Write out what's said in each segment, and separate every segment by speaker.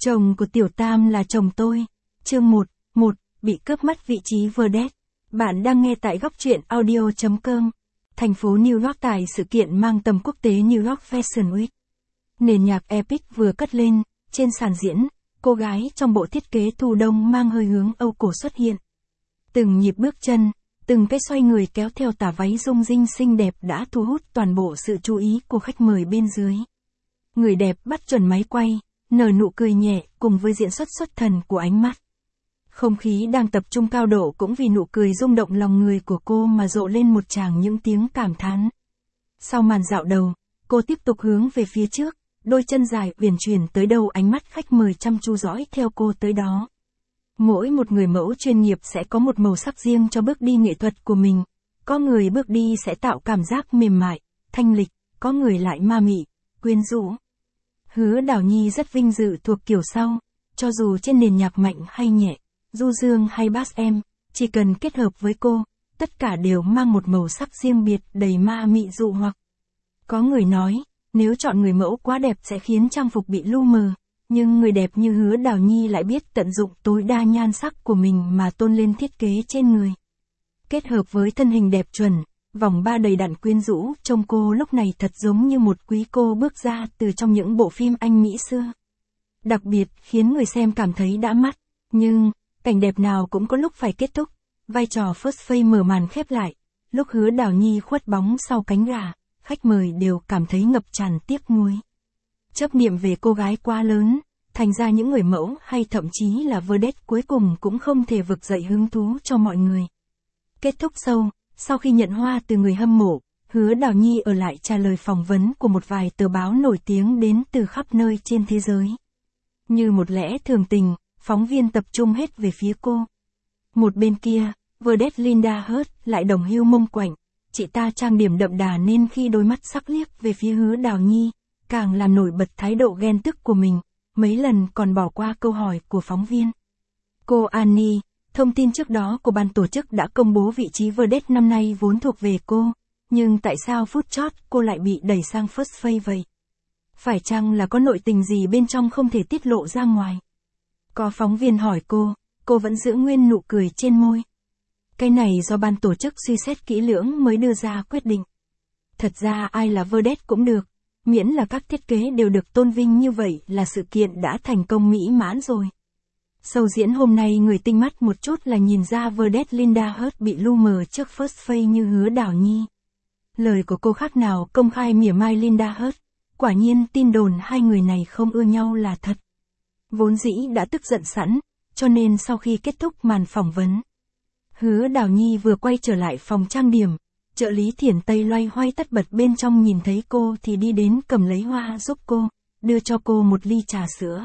Speaker 1: Chồng của Tiểu Tam là chồng tôi. Chương 1, bị cướp mất vị trí vedette. Bạn đang nghe tại góc truyện audio.com. Thành phố New York tại sự kiện mang tầm quốc tế New York Fashion Week. Nền nhạc epic vừa cất lên, trên sàn diễn, cô gái trong bộ thiết kế thu đông mang hơi hướng Âu cổ xuất hiện. Từng nhịp bước chân, từng cái xoay người kéo theo tà váy rung rinh xinh đẹp đã thu hút toàn bộ sự chú ý của khách mời bên dưới. Người đẹp bắt chuẩn máy quay, nở nụ cười nhẹ cùng với diễn xuất xuất thần của ánh mắt. Không khí đang tập trung cao độ cũng vì nụ cười rung động lòng người của cô mà rộ lên một tràng những tiếng cảm thán. Sau màn dạo đầu, cô tiếp tục hướng về phía trước, đôi chân dài uyển chuyển tới đâu ánh mắt khách mời chăm chú dõi theo cô tới đó. Mỗi một người mẫu chuyên nghiệp sẽ có một màu sắc riêng cho bước đi nghệ thuật của mình. Có người bước đi sẽ tạo cảm giác mềm mại, thanh lịch, có người lại ma mị, quyến rũ. Hứa Đào Nhi rất vinh dự thuộc kiểu sau, cho dù trên nền nhạc mạnh hay nhẹ, du dương hay bass em, chỉ cần kết hợp với cô, tất cả đều mang một màu sắc riêng biệt đầy ma mị dụ hoặc. Có người nói, nếu chọn người mẫu quá đẹp sẽ khiến trang phục bị lu mờ, nhưng người đẹp như Hứa Đào Nhi lại biết tận dụng tối đa nhan sắc của mình mà tôn lên thiết kế trên người. Kết hợp với thân hình đẹp chuẩn, vòng ba đầy đặn quyến rũ, trông cô lúc này thật giống như một quý cô bước ra từ trong những bộ phim Anh Mỹ xưa. Đặc biệt khiến người xem cảm thấy đã mắt, nhưng, cảnh đẹp nào cũng có lúc phải kết thúc, vai trò first face mở màn khép lại, lúc Hứa Đào Nhi khuất bóng sau cánh gà, khách mời đều cảm thấy ngập tràn tiếc nuối. Chấp niệm về cô gái quá lớn, thành ra những người mẫu hay thậm chí là vedette cuối cùng cũng không thể vực dậy hứng thú cho mọi người. Kết thúc show, sau khi nhận hoa từ người hâm mộ, Hứa Đào Nhi ở lại trả lời phỏng vấn của một vài tờ báo nổi tiếng đến từ khắp nơi trên thế giới. Như một lẽ thường tình, phóng viên tập trung hết về phía cô. Một bên kia, vedette Linda Hurt lại đồng hưu mông quạnh, chị ta trang điểm đậm đà nên khi đôi mắt sắc liếc về phía Hứa Đào Nhi, càng làm nổi bật thái độ ghen tức của mình, mấy lần còn bỏ qua câu hỏi của phóng viên. Cô Annie, thông tin trước đó của ban tổ chức đã công bố vị trí vedette năm nay vốn thuộc về cô, nhưng tại sao phút chót cô lại bị đẩy sang first face vậy? Phải chăng là có nội tình gì bên trong không thể tiết lộ ra ngoài? Có phóng viên hỏi cô vẫn giữ nguyên nụ cười trên môi. Cái này do ban tổ chức suy xét kỹ lưỡng mới đưa ra quyết định. Thật ra ai là vedette cũng được, miễn là các thiết kế đều được tôn vinh như vậy là sự kiện đã thành công mỹ mãn rồi. Show diễn hôm nay người tinh mắt một chút là nhìn ra vedette Linda Hurt bị lu mờ trước first face như Hứa Đào Nhi. Lời của cô khác nào công khai mỉa mai Linda Hurt, quả nhiên tin đồn hai người này không ưa nhau là thật. Vốn dĩ đã tức giận sẵn, cho nên sau khi kết thúc màn phỏng vấn, Hứa Đào Nhi vừa quay trở lại phòng trang điểm, trợ lý Thiển Tây loay hoay tất bật bên trong nhìn thấy cô thì đi đến cầm lấy hoa giúp cô, đưa cho cô một ly trà sữa.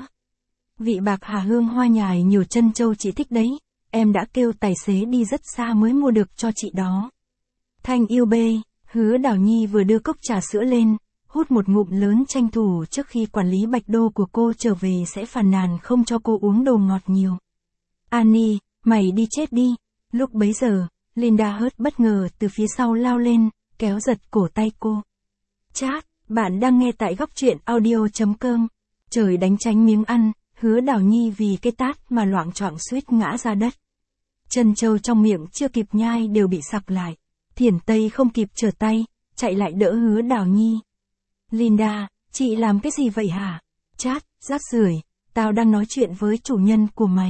Speaker 1: Vị bạc hà hương hoa nhài nhiều chân châu chị thích đấy, em đã kêu tài xế đi rất xa mới mua được cho chị đó. Thanh yêu bê, Hứa Đào Nhi vừa đưa cốc trà sữa lên, hút một ngụm lớn tranh thủ trước khi quản lý Bạch Đô của cô trở về sẽ phàn nàn không cho cô uống đồ ngọt nhiều. Annie, mày đi chết đi. Lúc bấy giờ, Linda Hurt bất ngờ từ phía sau lao lên, kéo giật cổ tay cô. Chat, bạn đang nghe tại góc truyện audio.com. Trời đánh tránh miếng ăn, Hứa Đào Nhi vì cái tát mà loạng choạng suýt ngã ra đất. Chân trâu trong miệng chưa kịp nhai đều bị sặc lại. Thiển Tây không kịp trở tay, chạy lại đỡ Hứa Đào Nhi. Linda, chị làm cái gì vậy hả? Chat, rác rưởi, tao đang nói chuyện với chủ nhân của mày.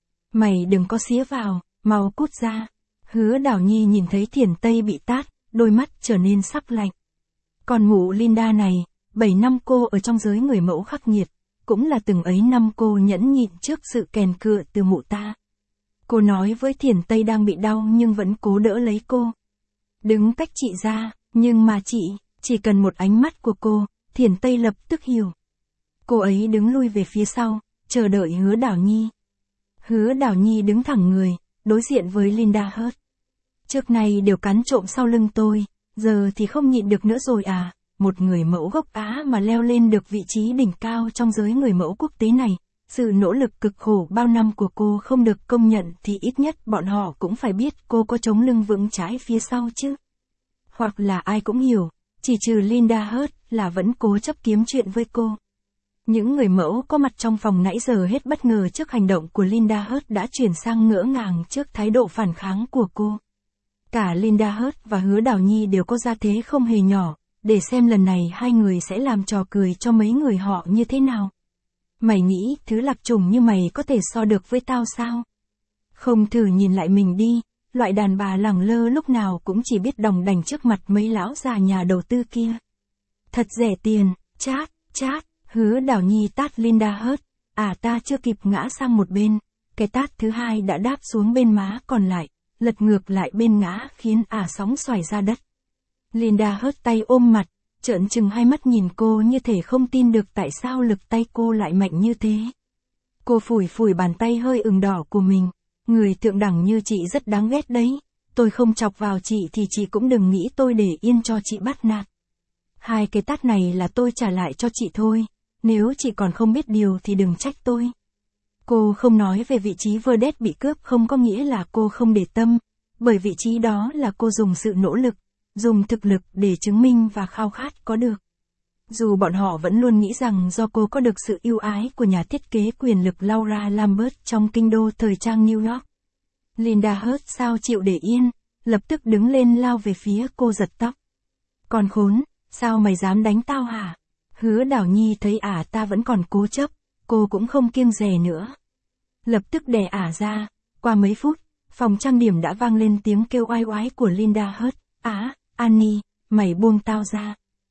Speaker 1: Mày đừng có xía vào, mau cút ra. Hứa Đào Nhi nhìn thấy Thiển Tây bị tát, đôi mắt trở nên sắc lạnh. Còn mụ Linda này, 7 năm cô ở trong giới người mẫu khắc nghiệt, cũng là từng ấy năm cô nhẫn nhịn trước sự kèn cựa từ mụ ta. Cô nói với Thiển Tây đang bị đau nhưng vẫn cố đỡ lấy cô. Đứng cách chị ra, nhưng mà chị, chỉ cần một ánh mắt của cô, Thiển Tây lập tức hiểu. Cô ấy đứng lui về phía sau, chờ đợi Hứa Đào Nhi. Hứa Đào Nhi đứng thẳng người, đối diện với Linda Hurt. Trước này đều cắn trộm sau lưng tôi, giờ thì không nhịn được nữa rồi à, một người mẫu gốc Á mà leo lên được vị trí đỉnh cao trong giới người mẫu quốc tế này, sự nỗ lực cực khổ bao năm của cô không được công nhận thì ít nhất bọn họ cũng phải biết cô có chống lưng vững chãi phía sau chứ. Hoặc là ai cũng hiểu, chỉ trừ Linda Hurt là vẫn cố chấp kiếm chuyện với cô. Những người mẫu có mặt trong phòng nãy giờ hết bất ngờ trước hành động của Linda Hurt đã chuyển sang ngỡ ngàng trước thái độ phản kháng của cô. Cả Linda Hurt và Hứa Đào Nhi đều có gia thế không hề nhỏ, để xem lần này hai người sẽ làm trò cười cho mấy người họ như thế nào. Mày nghĩ thứ lạc trùng như mày có thể so được với tao sao? Không thử nhìn lại mình đi, loại đàn bà lẳng lơ lúc nào cũng chỉ biết đòng đành trước mặt mấy lão già nhà đầu tư kia. Thật rẻ tiền, chát, chát, Hứa Đào Nhi tát Linda Hurt, ta chưa kịp ngã sang một bên, cái tát thứ hai đã đáp xuống bên má còn lại, lật ngược lại bên ngã khiến sóng xoài ra đất. Linda Hurt tay ôm mặt, trợn trừng hai mắt nhìn cô như thể không tin được tại sao lực tay cô lại mạnh như thế. Cô phủi phủi bàn tay hơi ửng đỏ của mình, người thượng đẳng như chị rất đáng ghét đấy, tôi không chọc vào chị thì chị cũng đừng nghĩ tôi để yên cho chị bắt nạt. Hai cái tát này là tôi trả lại cho chị thôi, nếu chị còn không biết điều thì đừng trách tôi. Cô không nói về vị trí vedette bị cướp không có nghĩa là cô không để tâm, bởi vị trí đó là cô dùng sự nỗ lực, dùng thực lực để chứng minh và khao khát có được. Dù bọn họ vẫn luôn nghĩ rằng do cô có được sự ưu ái của nhà thiết kế quyền lực Laura Lambert trong kinh đô thời trang New York. Linda Hurt sao chịu để yên, lập tức đứng lên lao về phía cô giật tóc. Còn khốn, sao mày dám đánh tao hả? Hứa Đào Nhi thấy ta vẫn còn cố chấp, cô cũng không kiêng dè nữa. Lập tức đè ra, qua mấy phút, phòng trang điểm đã vang lên tiếng kêu oai oái của Linda Hurt. Annie, mày buông tao ra.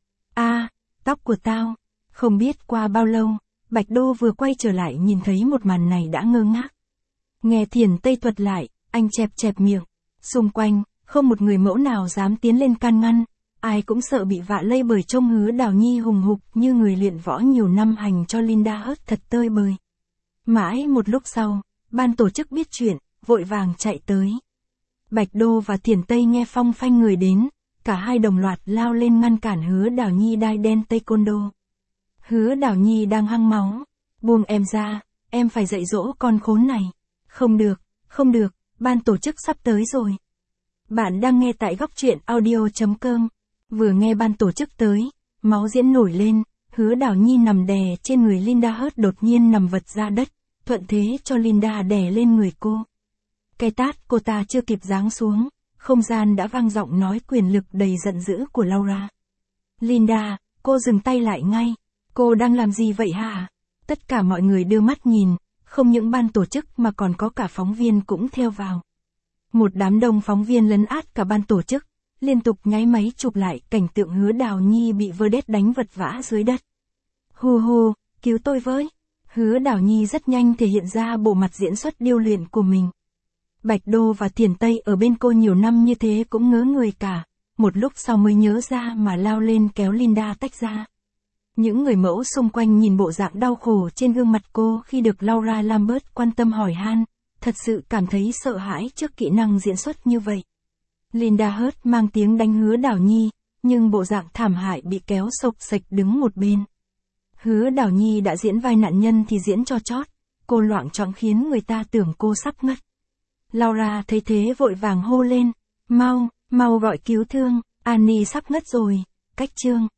Speaker 1: Tóc của tao. Không biết qua bao lâu, Bạch Đô vừa quay trở lại nhìn thấy một màn này đã ngơ ngác. Nghe Thiền Tây thuật lại, anh chẹp chẹp miệng. Xung quanh, không một người mẫu nào dám tiến lên can ngăn, ai cũng sợ bị vạ lây bởi trông Hứa Đào Nhi hùng hục như người luyện võ nhiều năm hành cho Linda Hurt thật tơi bời. Mãi một lúc sau, ban tổ chức biết chuyện, vội vàng chạy tới. Bạch Đô và Thiền Tây nghe phong phanh người đến, cả hai đồng loạt lao lên ngăn cản Hứa Đào Nhi đai đen taekwondo. Hứa Đào Nhi đang hăng máu, buông em ra, em phải dạy dỗ con khốn này. Không được, ban tổ chức sắp tới rồi. Bạn đang nghe tại góc truyện audio.com. Vừa nghe ban tổ chức tới, máu diễn nổi lên, Hứa Đào Nhi nằm đè trên người Linda Hurt đột nhiên nằm vật ra đất, thuận thế cho Linda đè lên người cô. Cái tát cô ta chưa kịp giáng xuống, không gian đã vang giọng nói quyền lực đầy giận dữ của Laura. Linda, cô dừng tay lại ngay. Cô đang làm gì vậy hả? Tất cả mọi người đưa mắt nhìn, không những ban tổ chức mà còn có cả phóng viên cũng theo vào. Một đám đông phóng viên lấn át cả ban tổ chức, liên tục nháy máy chụp lại cảnh tượng Hứa Đào Nhi bị vedette đánh vật vã dưới đất. Hù, cứu tôi với. Hứa Đào Nhi rất nhanh thể hiện ra bộ mặt diễn xuất điêu luyện của mình. Bạch Đô và Thiền Tây ở bên cô nhiều năm như thế cũng ngớ người cả, một lúc sau mới nhớ ra mà lao lên kéo Linda tách ra. Những người mẫu xung quanh nhìn bộ dạng đau khổ trên gương mặt cô khi được Laura Lambert quan tâm hỏi han, thật sự cảm thấy sợ hãi trước kỹ năng diễn xuất như vậy. Linda Hurt mang tiếng đánh Hứa Đào Nhi, nhưng bộ dạng thảm hại bị kéo sộc sạch đứng một bên. Hứa Đào Nhi đã diễn vai nạn nhân thì diễn cho chót, cô loạng choạng khiến người ta tưởng cô sắp ngất. Laura thấy thế vội vàng hô lên, mau gọi cứu thương, Annie sắp ngất rồi, cách chương.